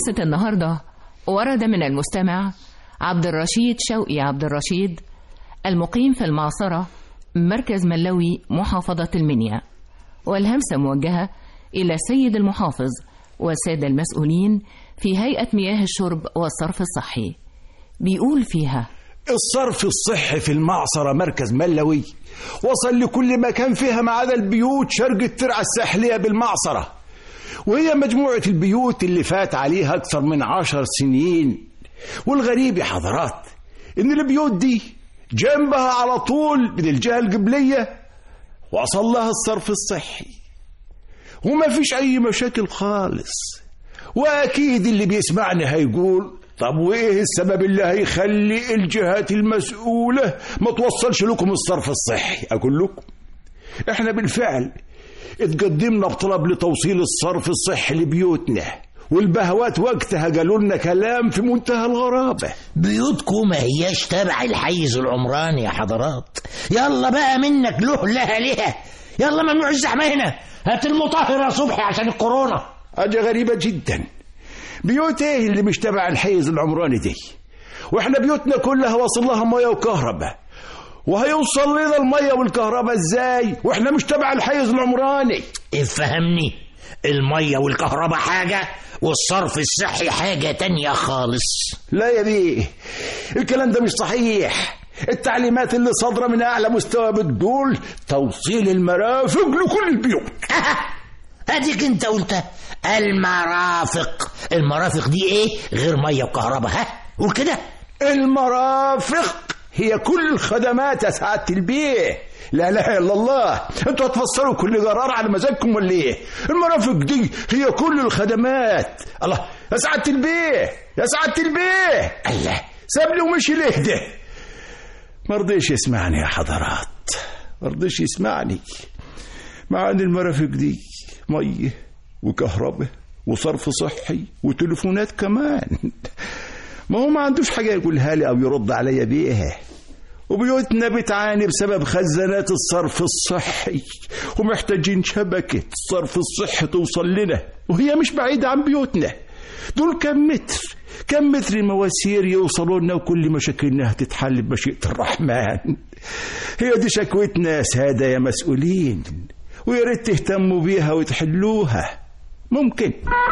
همسة النهاردة ورد من المستمع عبد الرشيد شوقي عبد الرشيد، المقيم في المعصرة، مركز ملوي، محافظة المنيا. والهمسة موجهة إلى السيد المحافظ والسادة المسؤولين في هيئة مياه الشرب والصرف الصحي. بيقول فيها: الصرف الصحي في المعصرة مركز ملوي وصل لكل مكان فيها ما عدا البيوت شرق الترعة الساحلية بالمعصرة، وهي مجموعة البيوت اللي فات عليها أكثر من 10 سنين. والغريب يا حضرات إن البيوت دي جنبها على طول من الجهة القبلية وصل لها الصرف الصحي وما فيش أي مشاكل خالص. وأكيد اللي بيسمعني هيقول: طب وإيه السبب اللي هيخلي الجهات المسؤولة ما توصلش لكم الصرف الصحي؟ أقول لكم: إحنا بالفعل اتقدمنا بطلب لتوصيل الصرف الصحي لبيوتنا، والبهوات وقتها قالوا لنا كلام في منتهى الغرابة. بيوتكم ما هياش تبع الحيز العمراني يا حضرات، يلا بقى منك له لها لها، يلا ممنوع الزحمة هنا، هات المطهر يا صبحي عشان الكورونا. حاجة غريبة جدا، بيوت ايه اللي مش تبع الحيز العمراني دي؟ واحنا بيوتنا كلها واصل لها مية وكهرباء، وهيوصل لنا المية والكهرباء ازاي واحنا مش تبع الحيز العمراني؟ افهمني، المية والكهرباء حاجة والصرف الصحي حاجة تانية خالص. لا يا بيه، الكلام ده مش صحيح. التعليمات اللي صادرة من أعلى مستوى بتقول توصيل المرافق لكل البيوت. هديك انت قلت المرافق دي ايه غير مية وكهرباء؟ ها قول كده. المرافق هي كل الخدمات يا سعادة البيه. لا اله الا الله، انتوا هتفسروا كل قرار على مزاجكم ولا ايه؟ المرافق دي هي كل الخدمات. الله يا سعادة البيه، يا سعادة البيه، الله سابني ومشي ليه ده؟ مرضيش يسمعني يا حضرات، مرضيش يسمعني. مع ان المرافق دي ميه وكهرباء وصرف صحي وتليفونات كمان، ما هو ما عندوش حاجة يقولها لي او يرد عليا بيها. وبيوتنا بتعاني بسبب خزانات الصرف الصحي، ومحتاجين شبكة الصرف الصحي توصل لنا، وهي مش بعيدة عن بيوتنا. دول كم متر مواسير يوصلوا لنا، وكل مشاكلنا هتتحل بمشيئة الرحمن. هي دي شكوتنا يا سادة يا مسؤولين، ويا ريت تهتموا بيها وتحلوها. ممكن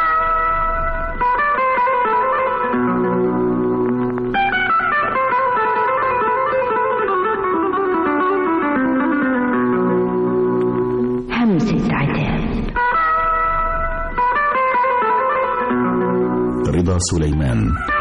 همسة عتاب. رضا سليمان.